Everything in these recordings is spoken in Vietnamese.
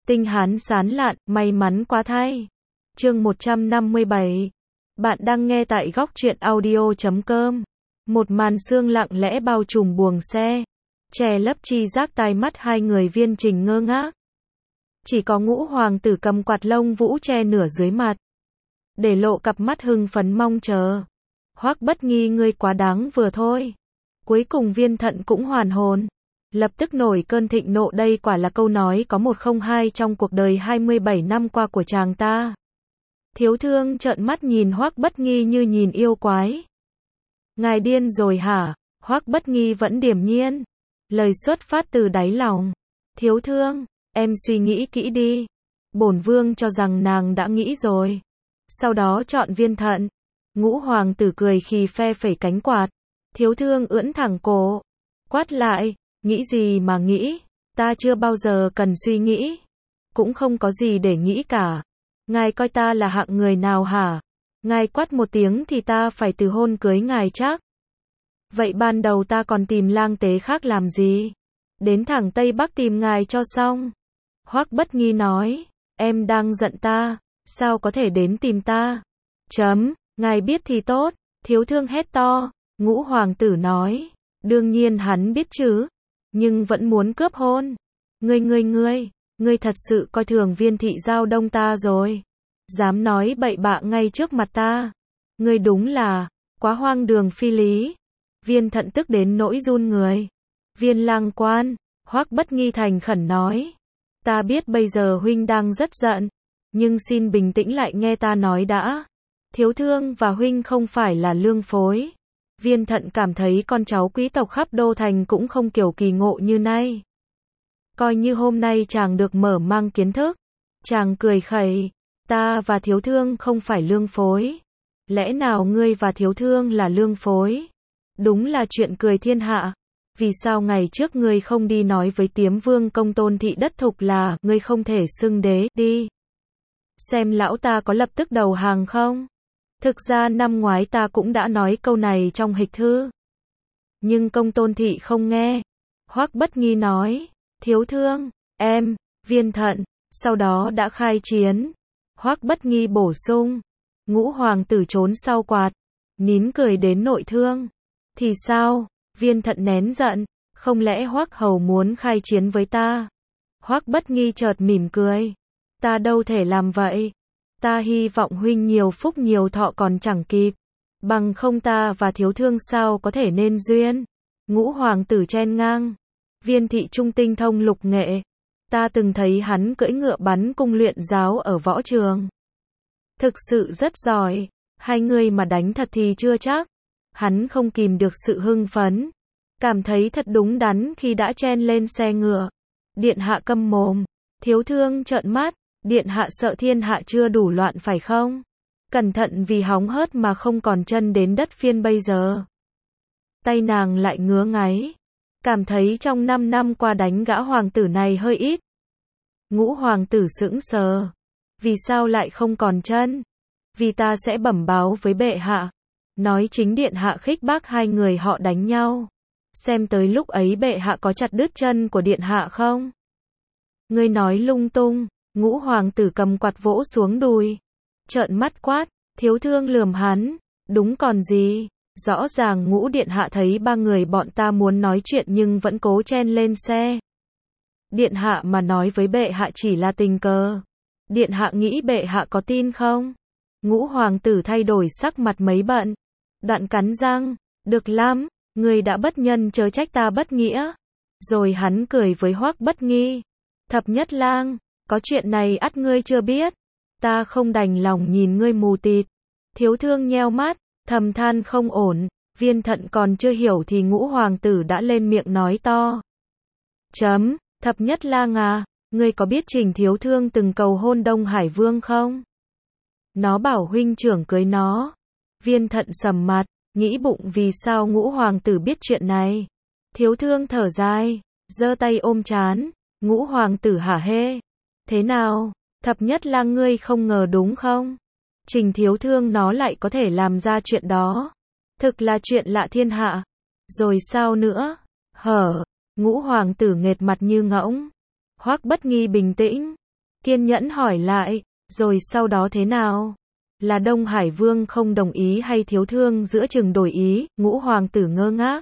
Tinh hán sán lạn, may mắn quá thay. Chương 157. Bạn đang nghe tại góc truyện audio.com. Một màn sương lặng lẽ bao trùm buồng xe, che lấp chi giác tai mắt hai người Viên Trình ngơ ngác. Chỉ có Ngũ hoàng tử cầm quạt lông vũ che nửa dưới mặt, để lộ cặp mắt hưng phấn mong chờ. Hoắc Bất Nghi, ngươi quá đáng vừa thôi. Cuối cùng Viên Thận cũng hoàn hồn, lập tức nổi cơn thịnh nộ, đây quả là câu nói có một không hai trong cuộc đời 27 năm qua của chàng ta. Thiếu thương trợn mắt nhìn Hoắc Bất Nghi như nhìn yêu quái. Ngài điên rồi hả? Hoắc Bất Nghi vẫn điềm nhiên, lời xuất phát từ đáy lòng. Thiếu thương, em suy nghĩ kỹ đi. Bổn vương cho rằng nàng đã nghĩ rồi, sau đó chọn Viên Thận. Ngũ hoàng tử cười khi phe phẩy cánh quạt. Thiếu thương ưỡn thẳng cổ, quát lại, nghĩ gì mà nghĩ, ta chưa bao giờ cần suy nghĩ, cũng không có gì để nghĩ cả. Ngài coi ta là hạng người nào hả? Ngài quát một tiếng thì ta phải từ hôn cưới ngài chắc. Vậy ban đầu ta còn tìm lang tế khác làm gì? Đến thẳng Tây Bắc tìm ngài cho xong. Hoắc Bất Nghi nói, em đang giận ta, sao có thể đến tìm ta? Ngài biết thì tốt. Thiếu thương hét to. Ngũ hoàng tử nói, đương nhiên hắn biết chứ, nhưng vẫn muốn cướp hôn. Ngươi thật sự coi thường Viên thị Giao Đông ta rồi. Dám nói bậy bạ ngay trước mặt ta. Ngươi đúng là quá hoang đường phi lý. Viên Thận tức đến nỗi run người. Viên lang quan, Hoắc Bất Nghi thành khẩn nói, ta biết bây giờ huynh đang rất giận, nhưng xin bình tĩnh lại nghe ta nói đã. Thiếu thương và huynh không phải là lương phối. Viên Thận cảm thấy con cháu quý tộc khắp đô thành cũng không kiểu kỳ ngộ như nay. Coi như hôm nay chàng được mở mang kiến thức. Chàng cười khẩy, ta và thiếu thương không phải lương phối. Lẽ nào ngươi và thiếu thương là lương phối? Đúng là chuyện cười thiên hạ. Vì sao ngày trước ngươi không đi nói với Tiếm Vương Công Tôn Thị Đất Thục là ngươi không thể xưng đế đi? Xem lão ta có lập tức đầu hàng không? Thực ra năm ngoái ta cũng đã nói câu này trong hịch thư, nhưng Công Tôn Thị không nghe. Hoắc Bất Nghi nói, thiếu thương, em, Viên Thận, sau đó đã khai chiến. Hoắc Bất Nghi bổ sung, Ngũ hoàng tử trốn sau quạt, nín cười đến nội thương. Thì sao? Viên Thận nén giận, không lẽ Hoắc hầu muốn khai chiến với ta? Hoắc Bất Nghi chợt mỉm cười, ta đâu thể làm vậy. Ta hy vọng huynh nhiều phúc nhiều thọ còn chẳng kịp, bằng không ta và thiếu thương sao có thể nên duyên. Ngũ hoàng tử chen ngang, Viên thị trung tinh thông lục nghệ, ta từng thấy hắn cưỡi ngựa bắn cung luyện giáo ở võ trường, thực sự rất giỏi. Hai người mà đánh thật thì chưa chắc. Hắn không kìm được sự hưng phấn, cảm thấy thật đúng đắn khi đã chen lên xe ngựa. Điện hạ câm mồm. Thiếu thương trợn mắt, điện hạ sợ thiên hạ chưa đủ loạn phải không? Cẩn thận vì hóng hớt mà không còn chân đến đất Phiên bây giờ. Tay nàng lại ngứa ngáy, cảm thấy trong 5 năm qua đánh gã hoàng tử này hơi ít. Ngũ hoàng tử sững sờ, vì sao lại không còn chân? Vì ta sẽ bẩm báo với bệ hạ, nói chính điện hạ khích bác hai người họ đánh nhau, xem tới lúc ấy bệ hạ có chặt đứt chân của điện hạ không? Ngươi nói lung tung. Ngũ hoàng tử cầm quạt vỗ xuống đùi, trợn mắt quát. Thiếu thương lườm hắn, đúng còn gì, rõ ràng Ngũ điện hạ thấy ba người bọn ta muốn nói chuyện nhưng vẫn cố chen lên xe. Điện hạ mà nói với bệ hạ chỉ là tình cờ, điện hạ nghĩ bệ hạ có tin không? Ngũ hoàng tử thay đổi sắc mặt mấy bận, đoạn cắn răng, được lắm, người đã bất nhân chớ trách ta bất nghĩa. Rồi hắn cười với Hoắc Bất Nghi, Thập Nhất Lang, có chuyện này ắt ngươi chưa biết, ta không đành lòng nhìn ngươi mù tịt. Thiếu thương nheo mắt, thầm than không ổn. Viên Thận còn chưa hiểu thì Ngũ hoàng tử đã lên miệng nói to. Thập Nhất Lang à, ngươi có biết Trình thiếu thương từng cầu hôn Đông Hải Vương không? Nó bảo huynh trưởng cưới nó. Viên Thận sầm mặt, nghĩ bụng vì sao Ngũ hoàng tử biết chuyện này. Thiếu thương thở dài, giơ tay ôm trán. Ngũ hoàng tử hả hê. Thế nào, Thập Nhất Lang ngươi không ngờ đúng không? Trình thiếu thương nó lại có thể làm ra chuyện đó. Thực là chuyện lạ thiên hạ. Rồi sao nữa? Ngũ hoàng tử nghệt mặt như ngỗng. Hoắc Bất Nghi bình tĩnh, Kiên nhẫn hỏi lại, rồi sau đó thế nào? Là Đông Hải Vương không đồng ý hay thiếu thương giữa chừng đổi ý? Ngũ hoàng tử ngơ ngác.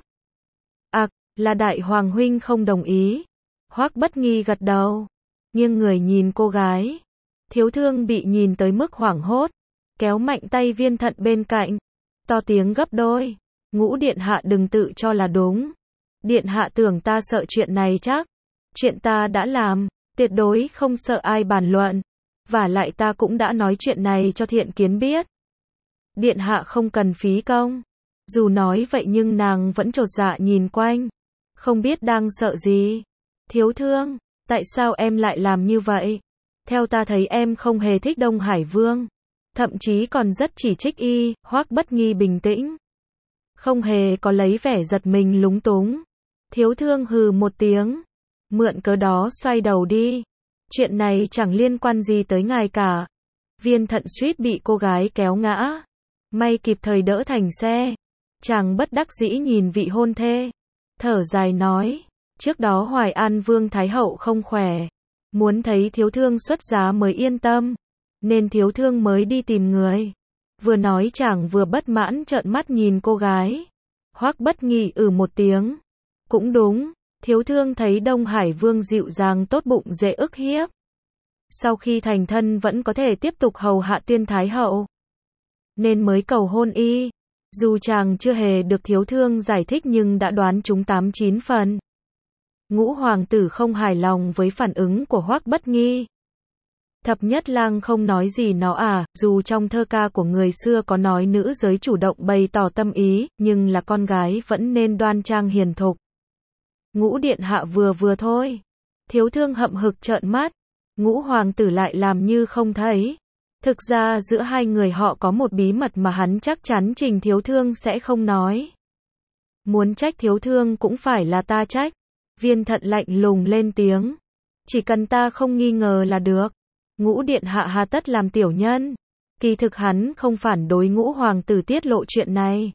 À, là Đại Hoàng huynh không đồng ý. Hoắc Bất Nghi gật đầu, nghiêng người nhìn cô gái. Thiếu thương bị nhìn tới mức hoảng hốt, kéo mạnh tay Viên Thận bên cạnh, to tiếng gấp đôi. Ngũ điện hạ đừng tự cho là đúng. Điện hạ tưởng ta sợ chuyện này chắc. Chuyện ta đã làm, tuyệt đối không sợ ai bàn luận. Vả lại ta cũng đã nói chuyện này cho Thiện Kiến biết. Điện hạ không cần phí công. Dù nói vậy nhưng nàng vẫn chột dạ nhìn quanh, không biết đang sợ gì. Thiếu thương, tại sao em lại làm như vậy? Theo ta thấy em không hề thích Đông Hải Vương, thậm chí còn rất chỉ trích y. Hoắc Bất Nghi bình tĩnh, không hề có lấy vẻ giật mình lúng túng. Thiếu thương hừ một tiếng, mượn cớ đó xoay đầu đi. Chuyện này chẳng liên quan gì tới ngài cả. Viên Thận suýt bị cô gái kéo ngã, may kịp thời đỡ thành xe. Chàng bất đắc dĩ nhìn vị hôn thê, thở dài nói, trước đó Hoài An Vương Thái Hậu không khỏe, muốn thấy thiếu thương xuất giá mới yên tâm, nên thiếu thương mới đi tìm người. Vừa nói chàng vừa bất mãn trợn mắt nhìn cô gái. Hoắc Bất Nghi một tiếng, cũng đúng, thiếu thương thấy Đông Hải Vương dịu dàng tốt bụng dễ ức hiếp. Sau khi thành thân vẫn có thể tiếp tục hầu hạ Tiên Thái Hậu, nên mới cầu hôn y. Dù chàng chưa hề được thiếu thương giải thích nhưng đã đoán trúng 8-9 phần. Ngũ hoàng tử không hài lòng với phản ứng của Hoắc Bất Nghi. Thập Nhất Lang không nói gì nó dù trong thơ ca của người xưa có nói nữ giới chủ động bày tỏ tâm ý, nhưng là con gái vẫn nên đoan trang hiền thục. Ngũ điện hạ vừa thôi. Thiếu thương hậm hực trợn mắt. Ngũ hoàng tử lại làm như không thấy. Thực ra giữa hai người họ có một bí mật mà hắn chắc chắn Trình thiếu thương sẽ không nói. Muốn trách thiếu thương cũng phải là ta trách. Viên Thận lạnh lùng lên tiếng. Chỉ cần ta không nghi ngờ là được. Ngũ điện hạ hà tất làm tiểu nhân. Kỳ thực hắn không phản đối ngũ hoàng tử tiết lộ chuyện này.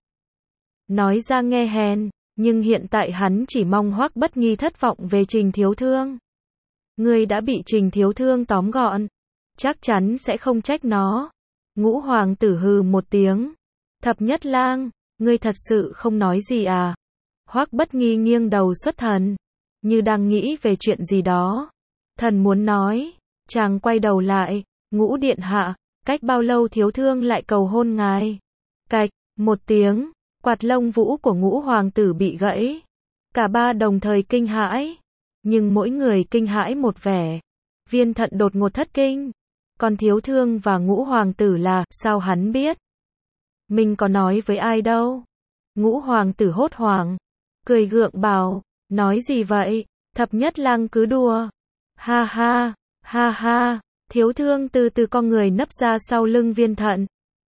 Nói ra nghe hèn, nhưng hiện tại hắn chỉ mong Hoắc Bất Nghi thất vọng về Trình thiếu thương. Ngươi đã bị Trình thiếu thương tóm gọn, chắc chắn sẽ không trách nó. Ngũ hoàng tử hừ một tiếng. Thập Nhất Lang, ngươi thật sự không nói gì à? Hoắc Bất Nghi nghiêng đầu xuất thần, như đang nghĩ về chuyện gì đó. Thần muốn nói. Chàng quay đầu lại. Ngũ điện hạ, cách bao lâu thiếu thương lại cầu hôn ngài? Cạch, một tiếng, quạt lông vũ của ngũ hoàng tử bị gãy. Cả ba đồng thời kinh hãi, nhưng mỗi người kinh hãi một vẻ. Viên Thận đột ngột thất kinh. Còn thiếu thương và ngũ hoàng tử là, sao hắn biết? Mình có nói với ai đâu? Ngũ hoàng tử hốt hoảng, cười gượng bảo, nói gì vậy? Thập Nhất Lang cứ đùa. Ha ha, ha ha, thiếu thương từ từ con người nấp ra sau lưng Viên Thận.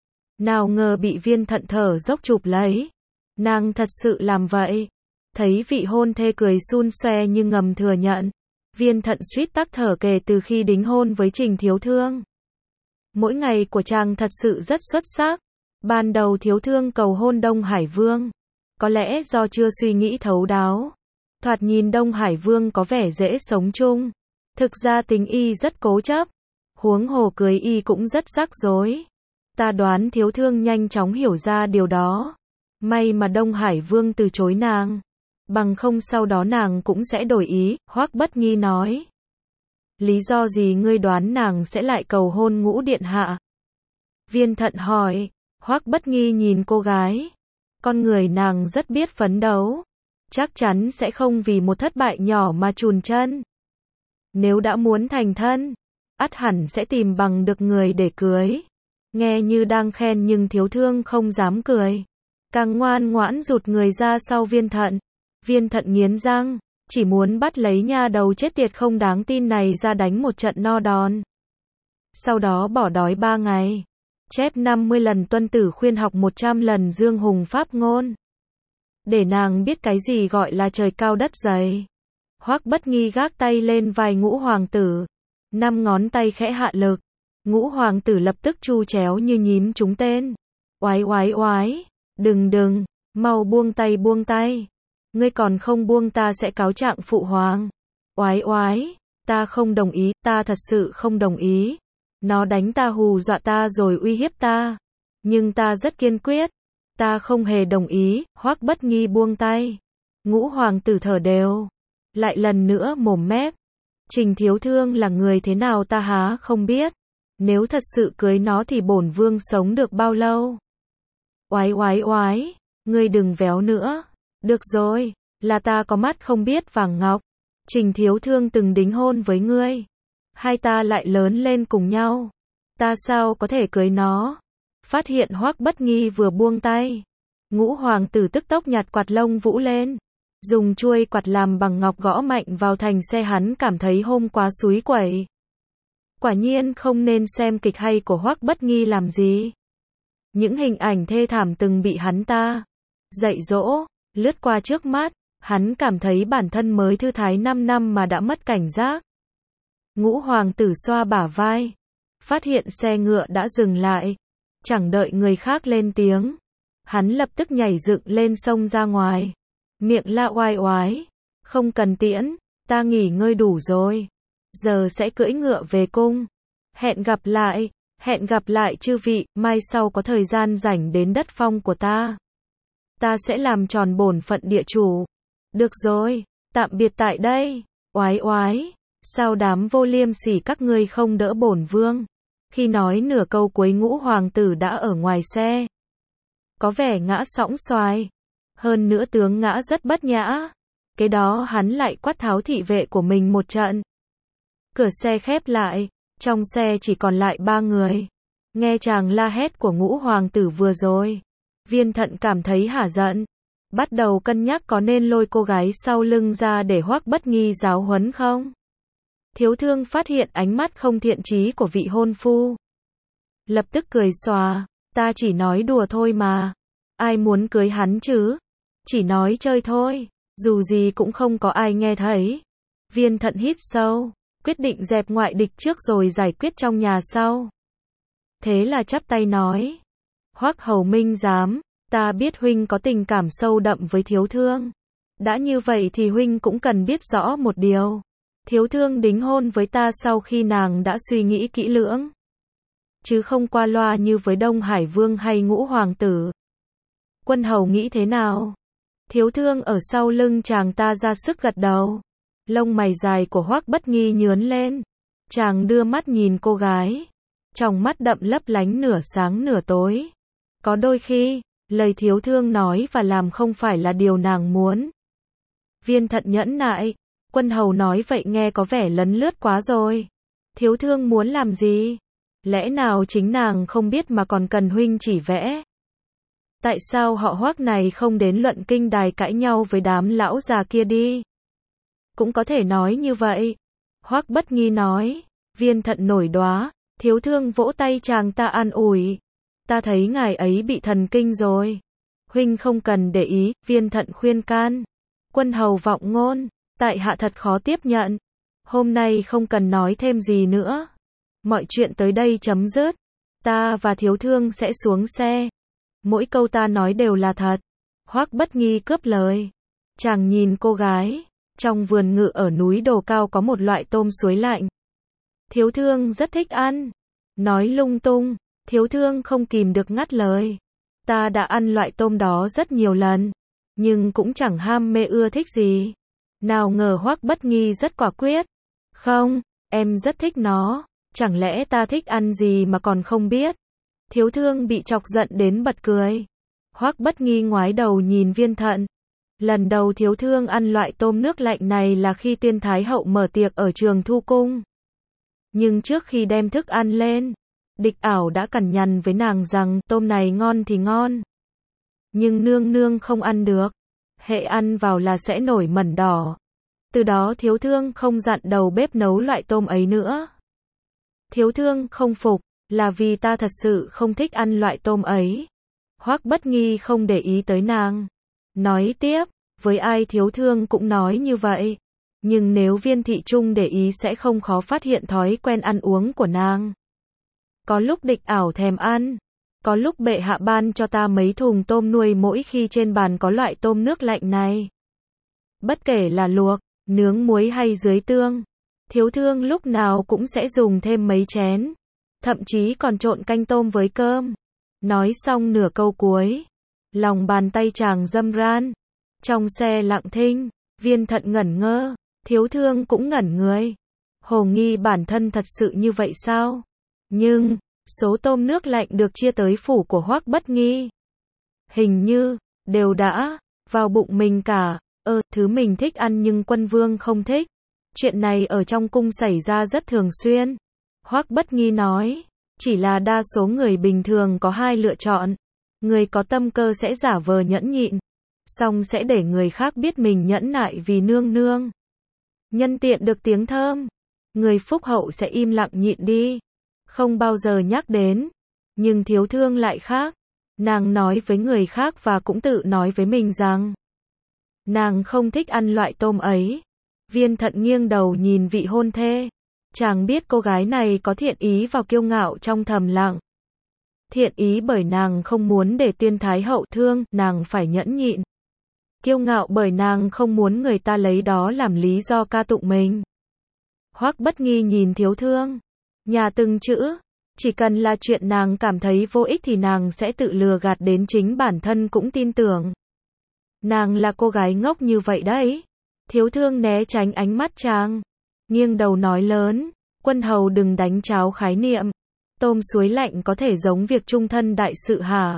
Nào ngờ bị Viên Thận thở dốc chụp lấy. Nàng thật sự làm vậy. Thấy vị hôn thê cười xun xoe nhưng ngầm thừa nhận. Viên Thận suýt tắc thở kể từ khi đính hôn với Trình thiếu thương. Mỗi ngày của chàng thật sự rất xuất sắc. Ban đầu thiếu thương cầu hôn Đông Hải Vương. Có lẽ do chưa suy nghĩ thấu đáo. Thoạt nhìn Đông Hải Vương có vẻ dễ sống chung. Thực ra tính y rất cố chấp. Huống hồ cưới y cũng rất rắc rối. Ta đoán thiếu thương nhanh chóng hiểu ra điều đó. May mà Đông Hải Vương từ chối nàng. Bằng không sau đó nàng cũng sẽ đổi ý. Hoắc Bất Nghi nói. Lý do gì ngươi đoán nàng sẽ lại cầu hôn ngũ điện hạ? Viên Thận hỏi. Hoắc Bất Nghi nhìn cô gái. Con người nàng rất biết phấn đấu. Chắc chắn sẽ không vì một thất bại nhỏ mà chùn chân. Nếu đã muốn thành thân, ắt hẳn sẽ tìm bằng được người để cưới. Nghe như đang khen nhưng thiếu thương không dám cười. Càng ngoan ngoãn rụt người ra sau Viên Thận. Viên Thận nghiến răng, chỉ muốn bắt lấy nha đầu chết tiệt không đáng tin này ra đánh một trận no đòn. Sau đó bỏ đói 3 ngày. Chép 50 lần Tuân Tử khuyên học 100 lần Dương Hùng pháp ngôn. Để nàng biết cái gì gọi là trời cao đất dày. Hoắc Bất Nghi gác tay lên vai ngũ hoàng tử. 5 ngón tay khẽ hạ lực. Ngũ hoàng tử lập tức chu chéo như nhím trúng tên. Oái oái oái. Đừng, mau buông tay buông tay. Ngươi còn không buông ta sẽ cáo trạng phụ hoàng. Oái oái. Ta không đồng ý, ta thật sự không đồng ý. Nó đánh ta hù dọa ta rồi uy hiếp ta. Nhưng ta rất kiên quyết. Ta không hề đồng ý. Hoắc Bất Nghi buông tay. Ngũ hoàng tử thở đều. Lại lần nữa mồm mép. Trình Thiếu Thương là người thế nào ta há không biết. Nếu thật sự cưới nó thì bổn vương sống được bao lâu? Oái oái oái. Ngươi đừng véo nữa. Được rồi. Là ta có mắt không biết vàng ngọc. Trình Thiếu Thương từng đính hôn với ngươi. Hai ta lại lớn lên cùng nhau. Ta sao có thể cưới nó? Phát hiện Hoắc Bất Nghi vừa buông tay. Ngũ hoàng tử tức tốc nhặt quạt lông vũ lên. Dùng chuôi quạt làm bằng ngọc gõ mạnh vào thành xe, hắn cảm thấy hôm quá xúi quẩy. Quả nhiên không nên xem kịch hay của Hoắc Bất Nghi làm gì. Những hình ảnh thê thảm từng bị hắn ta dạy dỗ, lướt qua trước mắt, hắn cảm thấy bản thân mới thư thái 5 năm mà đã mất cảnh giác. Ngũ hoàng tử xoa bả vai, phát hiện xe ngựa đã dừng lại, chẳng đợi người khác lên tiếng, hắn lập tức nhảy dựng lên xông ra ngoài, miệng la oai oái, không cần tiễn, ta nghỉ ngơi đủ rồi, giờ sẽ cưỡi ngựa về cung, hẹn gặp lại chư vị, mai sau có thời gian rảnh đến đất phong của ta sẽ làm tròn bổn phận địa chủ. Được rồi, tạm biệt tại đây. Oái oái, sao đám vô liêm sỉ các ngươi không đỡ bổn vương? Khi nói nửa câu cuối, ngũ hoàng tử đã ở ngoài xe. Có vẻ ngã sõng xoài. Hơn nữa tướng ngã rất bất nhã. Cái đó hắn lại quát tháo thị vệ của mình một trận. Cửa xe khép lại, trong xe chỉ còn lại 3 người. Nghe chàng la hét của ngũ hoàng tử vừa rồi, Viên Thận cảm thấy hả giận. Bắt đầu cân nhắc có nên lôi cô gái sau lưng ra để Hoắc Bất Nghi giáo huấn không? Thiếu Thương phát hiện ánh mắt không thiện chí của vị hôn phu. Lập tức cười xòa, ta chỉ nói đùa thôi mà. Ai muốn cưới hắn chứ? Chỉ nói chơi thôi, dù gì cũng không có ai nghe thấy. Viên Thận hít sâu, quyết định dẹp ngoại địch trước rồi giải quyết trong nhà sau. Thế là chắp tay nói, Hoắc Hầu Minh giám, ta biết huynh có tình cảm sâu đậm với Thiếu Thương. Đã như vậy thì huynh cũng cần biết rõ một điều. Thiếu Thương đính hôn với ta sau khi nàng đã suy nghĩ kỹ lưỡng, chứ không qua loa như với Đông Hải Vương hay Ngũ Hoàng tử. Quân hầu nghĩ thế nào? Thiếu Thương ở sau lưng chàng ta ra sức gật đầu. Lông mày dài của Hoắc Bất Nghi nhướng lên. Chàng đưa mắt nhìn cô gái, trong mắt đậm lấp lánh nửa sáng nửa tối. Có đôi khi, lời Thiếu Thương nói và làm không phải là điều nàng muốn. Viên Thận nhẫn nại, quân hầu nói vậy nghe có vẻ lấn lướt quá rồi. Thiếu Thương muốn làm gì? Lẽ nào chính nàng không biết mà còn cần huynh chỉ vẽ? Tại sao họ Hoắc này không đến luận kinh đài cãi nhau với đám lão già kia đi? Cũng có thể nói như vậy. Hoắc Bất Nghi nói. Viên Thận nổi đoá. Thiếu Thương vỗ tay chàng ta an ủi. Ta thấy ngài ấy bị thần kinh rồi. Huynh không cần để ý. Viên Thận khuyên can. Quân hầu vọng ngôn. Tại hạ thật khó tiếp nhận. Hôm nay không cần nói thêm gì nữa. Mọi chuyện tới đây chấm dứt. Ta và Thiếu Thương sẽ xuống xe. Mỗi câu ta nói đều là thật. Hoắc Bất Nghi cướp lời. Chàng nhìn cô gái. Trong vườn ngự ở núi Đồ Cao có một loại tôm suối lạnh. Thiếu Thương rất thích ăn. Nói lung tung. Thiếu Thương không kìm được ngắt lời. Ta đã ăn loại tôm đó rất nhiều lần. Nhưng cũng chẳng ham mê ưa thích gì. Nào ngờ Hoắc Bất Nghi rất quả quyết. Không, em rất thích nó. Chẳng lẽ ta thích ăn gì mà còn không biết? Thiếu Thương bị chọc giận đến bật cười. Hoắc Bất Nghi ngoái đầu nhìn Viên Thận. Lần đầu Thiếu Thương ăn loại tôm nước lạnh này là khi Tiên Thái Hậu mở tiệc ở Trường Thu Cung. Nhưng trước khi đem thức ăn lên, Địch Ảo đã cằn nhằn với nàng rằng tôm này ngon thì ngon. Nhưng nương nương không ăn được. Hệ ăn vào là sẽ nổi mẩn đỏ. Từ đó Thiếu Thương không dặn đầu bếp nấu loại tôm ấy nữa. Thiếu Thương không phục, là vì ta thật sự không thích ăn loại tôm ấy. Hoắc Bất Nghi không để ý tới nàng. Nói tiếp, với ai Thiếu Thương cũng nói như vậy. Nhưng nếu Viên Thị Trung để ý sẽ không khó phát hiện thói quen ăn uống của nàng. Có lúc Địch Ảo thèm ăn. Có lúc bệ hạ ban cho ta mấy thùng tôm nuôi mỗi khi trên bàn có loại tôm nước lạnh này. Bất kể là luộc, nướng muối hay dưới tương. Thiếu thương lúc nào cũng sẽ dùng thêm mấy chén, thậm chí còn trộn canh tôm với cơm. Nói xong nửa câu cuối, lòng bàn tay chàng râm ran. Trong xe lặng thinh, Viên Thận ngẩn ngơ, Thiếu thương cũng ngẩn người. Hồ nghi bản thân thật sự như vậy sao? Nhưng, số tôm nước lạnh được chia tới phủ của Hoắc Bất Nghi. Hình như, đều đã vào bụng mình cả. Thứ mình thích ăn nhưng quân vương không thích. Chuyện này ở trong cung xảy ra rất thường xuyên. Hoắc Bất Nghi nói, chỉ là đa số người bình thường có hai lựa chọn. Người có tâm cơ sẽ giả vờ nhẫn nhịn, xong sẽ để người khác biết mình nhẫn nại vì nương nương. Nhân tiện được tiếng thơm, người phúc hậu sẽ im lặng nhịn đi, không bao giờ nhắc đến. Nhưng Thiếu thương lại khác. Nàng nói với người khác và cũng tự nói với mình rằng nàng không thích ăn loại tôm ấy. Viên Thận nghiêng đầu nhìn vị hôn thê. Chàng biết cô gái này có thiện ý và kiêu ngạo trong thầm lặng. Thiện ý bởi nàng không muốn để Tuyên Thái hậu thương, nàng phải nhẫn nhịn. Kiêu ngạo bởi nàng không muốn người ta lấy đó làm lý do ca tụng mình. Hoắc Bất Nghi nhìn Thiếu thương, nhà từng chữ, chỉ cần là chuyện nàng cảm thấy vô ích thì nàng sẽ tự lừa gạt đến chính bản thân cũng tin tưởng. Nàng là cô gái ngốc như vậy đấy. Thiếu thương né tránh ánh mắt chàng, nghiêng đầu nói lớn, quân hầu đừng đánh cháo khái niệm. Tôm suối lạnh có thể giống việc chung thân đại sự hả?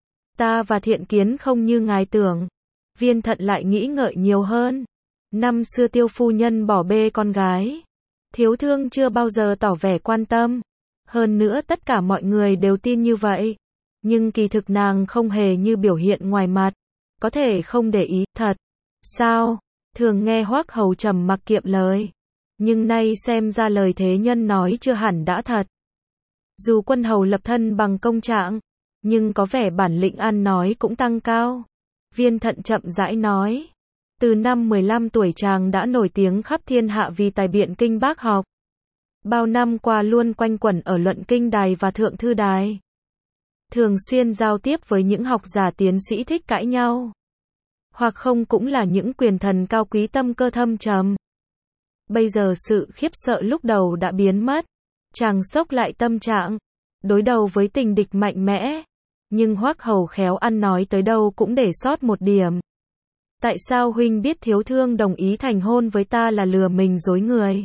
Ta và Thiện Kiến không như ngài tưởng. Viên Thận lại nghĩ ngợi nhiều hơn. Năm xưa Tiêu phu nhân bỏ bê con gái, Thiếu thương chưa bao giờ tỏ vẻ quan tâm. Hơn nữa tất cả mọi người đều tin như vậy. Nhưng kỳ thực nàng không hề như biểu hiện ngoài mặt. Có thể không để ý, thật. Sao? Thường nghe Hoắc hầu trầm mặc kiệm lời. Nhưng nay xem ra lời thế nhân nói chưa hẳn đã thật. Dù quân hầu lập thân bằng công trạng, nhưng có vẻ bản lĩnh ăn nói cũng tăng cao. Viên Thận chậm rãi nói. Từ năm 15 tuổi chàng đã nổi tiếng khắp thiên hạ vì tài biện kinh bác học. Bao năm qua luôn quanh quẩn ở luận kinh đài và thượng thư đài. Thường xuyên giao tiếp với những học giả tiến sĩ thích cãi nhau. Hoặc không cũng là những quyền thần cao quý tâm cơ thâm trầm. Bây giờ sự khiếp sợ lúc đầu đã biến mất. Chàng sốc lại tâm trạng, đối đầu với tình địch mạnh mẽ. Nhưng Hoắc hầu khéo ăn nói tới đâu cũng để sót một điểm. Tại sao huynh biết Thiếu thương đồng ý thành hôn với ta là lừa mình dối người?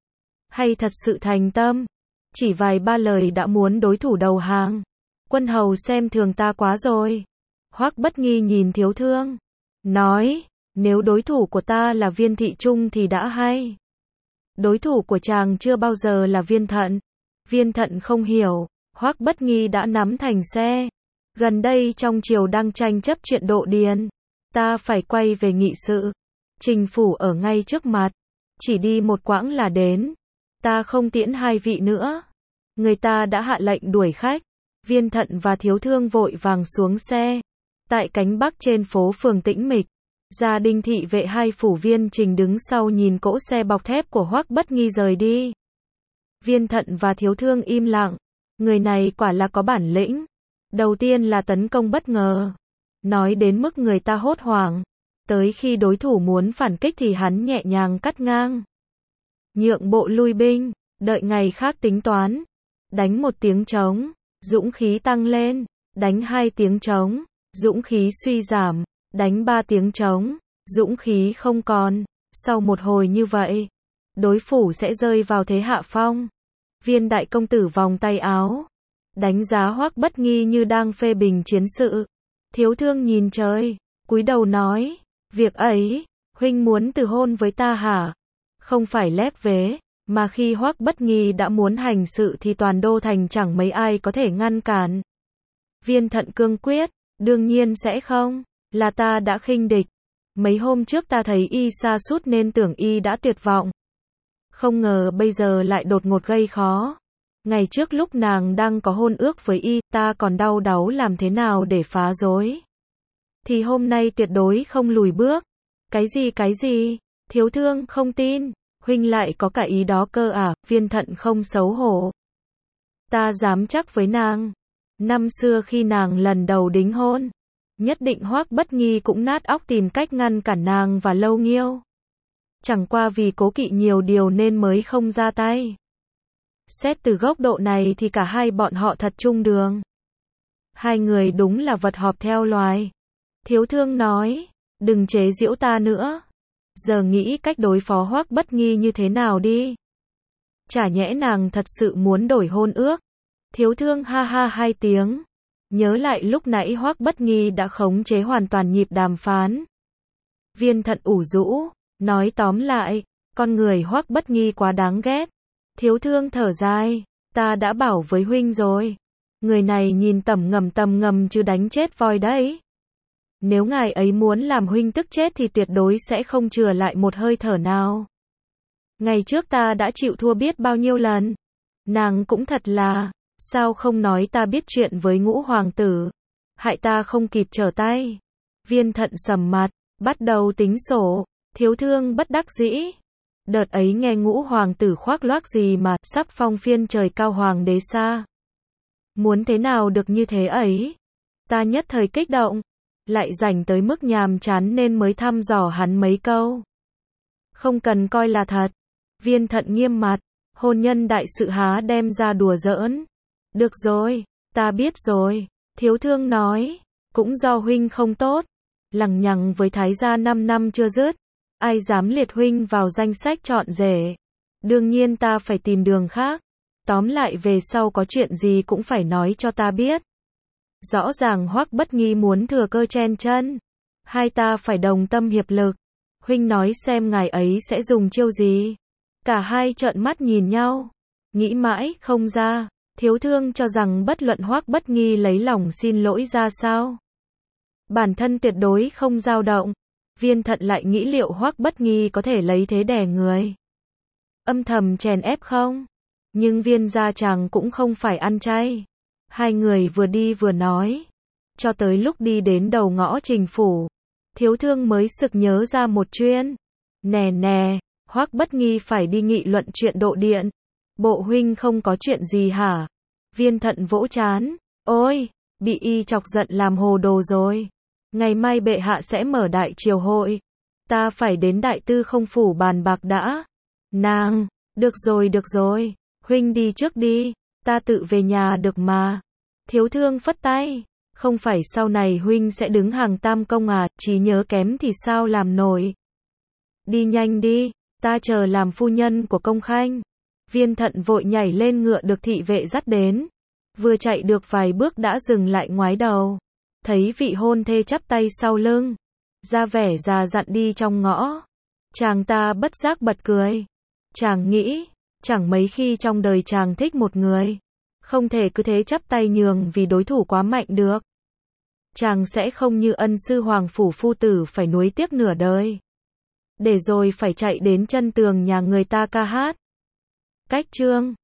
Hay thật sự thành tâm? Chỉ vài ba lời đã muốn đối thủ đầu hàng. Quân hầu xem thường ta quá rồi. Hoắc Bất Nghi nhìn Thiếu thương, nói, nếu đối thủ của ta là Viên Thị Trung thì đã hay. Đối thủ của chàng chưa bao giờ là Viên Thận. Viên Thận không hiểu, Hoắc Bất Nghi đã nắm thành xe. Gần đây trong triều đang tranh chấp chuyện độ điền. Ta phải quay về nghị sự. Trình phủ ở ngay trước mặt. Chỉ đi một quãng là đến. Ta không tiễn hai vị nữa. Người ta đã hạ lệnh đuổi khách. Viên Thận và Thiếu thương vội vàng xuống xe. Tại cánh bắc trên phố phường tĩnh mịch, gia đình thị vệ hai phủ Viên Trình đứng sau nhìn cỗ xe bọc thép của Hoắc Bất Nghi rời đi. Viên Thận và Thiếu thương im lặng. Người này quả là có bản lĩnh. Đầu tiên là tấn công bất ngờ. Nói đến mức người ta hốt hoảng. Tới khi đối thủ muốn phản kích thì hắn nhẹ nhàng cắt ngang. Nhượng bộ lui binh, đợi ngày khác tính toán. Đánh một tiếng trống, dũng khí tăng lên. Đánh hai tiếng trống, dũng khí suy giảm. Đánh ba tiếng trống, dũng khí không còn. Sau một hồi như vậy, đối phủ sẽ rơi vào thế hạ phong. Viên đại công tử vòng tay áo, đánh giá Hoắc Bất Nghi như đang phê bình chiến sự. Thiếu thương nhìn trời, cúi đầu nói, việc ấy, huynh muốn từ hôn với ta hả? Không phải lép vế, mà khi Hoắc Bất Nghi đã muốn hành sự thì toàn đô thành chẳng mấy ai có thể ngăn cản. Viên Thận cương quyết, đương nhiên sẽ không, là ta đã khinh địch. Mấy hôm trước ta thấy y sa sút nên tưởng y đã tuyệt vọng. Không ngờ bây giờ lại đột ngột gây khó. Ngày trước lúc nàng đang có hôn ước với y, ta còn đau đáu làm thế nào để phá rối. Thì hôm nay tuyệt đối không lùi bước. Cái gì? Thiếu thương không tin. Huynh lại có cả ý đó cơ à? Viên Thận không xấu hổ. Ta dám chắc với nàng. Năm xưa khi nàng lần đầu đính hôn, nhất định Hoắc Bất Nghi cũng nát óc tìm cách ngăn cản nàng và Lâu Nghiêu. chẳng qua vì cố kỵ nhiều điều nên mới không ra tay. Xét từ góc độ này thì cả hai bọn họ thật chung đường. Hai người đúng là vật họp theo loài. Thiếu Thương nói, đừng chế giễu ta nữa. Giờ nghĩ cách đối phó Hoắc Bất Nghi như thế nào đi. Chả nhẽ nàng thật sự muốn đổi hôn ước. Thiếu Thương ha ha hai tiếng. Nhớ lại lúc nãy Hoắc Bất Nghi đã khống chế hoàn toàn nhịp đàm phán. Viên Thận ủ rũ, nói tóm lại, con người Hoắc Bất Nghi quá đáng ghét. Thiếu Thương thở dài, ta đã bảo với huynh rồi. Người này nhìn tầm ngầm chứ đánh chết voi đấy. Nếu ngài ấy muốn làm huynh tức chết thì tuyệt đối sẽ không chừa lại một hơi thở nào. Ngày trước ta đã chịu thua biết bao nhiêu lần. Nàng cũng thật là, sao không nói ta biết chuyện với Ngũ hoàng tử. Hại ta không kịp trở tay. Viên Thận sầm mặt, bắt đầu tính sổ. Thiếu Thương bất đắc dĩ. Đợt ấy nghe Ngũ hoàng tử khoác loác gì mà sắp phong phiên trời cao hoàng đế xa. Muốn thế nào được như thế ấy. Ta nhất thời kích động. Lại rảnh tới mức nhàm chán nên mới thăm dò hắn mấy câu. Không cần coi là thật. Viên Thận nghiêm mặt. Hôn nhân đại sự há đem ra đùa giỡn. Được rồi, ta biết rồi. Thiếu Thương nói. Cũng do huynh không tốt. Lằng nhằng với thái gia 5 năm chưa dứt. Ai dám liệt huynh vào danh sách chọn rể. Đương nhiên ta phải tìm đường khác. Tóm lại về sau có chuyện gì cũng phải nói cho ta biết. Rõ ràng Hoắc Bất Nghi muốn thừa cơ chen chân. Hai ta phải đồng tâm hiệp lực. Huynh nói xem ngài ấy sẽ dùng chiêu gì. Cả hai trợn mắt nhìn nhau. Nghĩ mãi không ra. Thiếu Thương cho rằng bất luận Hoắc Bất Nghi lấy lòng xin lỗi ra sao. Bản thân tuyệt đối không dao động. Viên Thận lại nghĩ liệu Hoắc Bất Nghi có thể lấy thế đè người. Âm thầm chèn ép không? Nhưng Viên gia chàng cũng không phải ăn chay. Hai người vừa đi vừa nói. Cho tới lúc đi đến đầu ngõ Trình phủ. Thiếu Thương mới sực nhớ ra một chuyện. Nè, Hoắc Bất Nghi phải đi nghị luận chuyện độ điện. Bộ huynh không có chuyện gì hả? Viên Thận vỗ trán. Ôi, bị y chọc giận làm hồ đồ rồi. Ngày mai bệ hạ sẽ mở đại triều hội. Ta phải đến Đại Tư Không phủ bàn bạc đã. Nàng, được rồi. Huynh đi trước đi. Ta tự về nhà được mà. Thiếu Thương phất tay. Không phải sau này huynh sẽ đứng hàng tam công à, trí nhớ kém thì sao làm nổi. Đi nhanh đi, ta chờ làm phu nhân của công khanh. Viên Thận vội nhảy lên ngựa được thị vệ dắt đến. Vừa chạy được vài bước đã dừng lại ngoái đầu. Thấy vị hôn thê chắp tay sau lưng. Ra vẻ già dặn đi trong ngõ. Chàng ta bất giác bật cười. Chàng nghĩ, chẳng mấy khi trong đời chàng thích một người. Không thể cứ thế chắp tay nhường vì đối thủ quá mạnh được. Chàng sẽ không như ân sư hoàng phủ phu tử phải nuối tiếc nửa đời. Để rồi phải chạy đến chân tường nhà người ta ca hát. Cách chương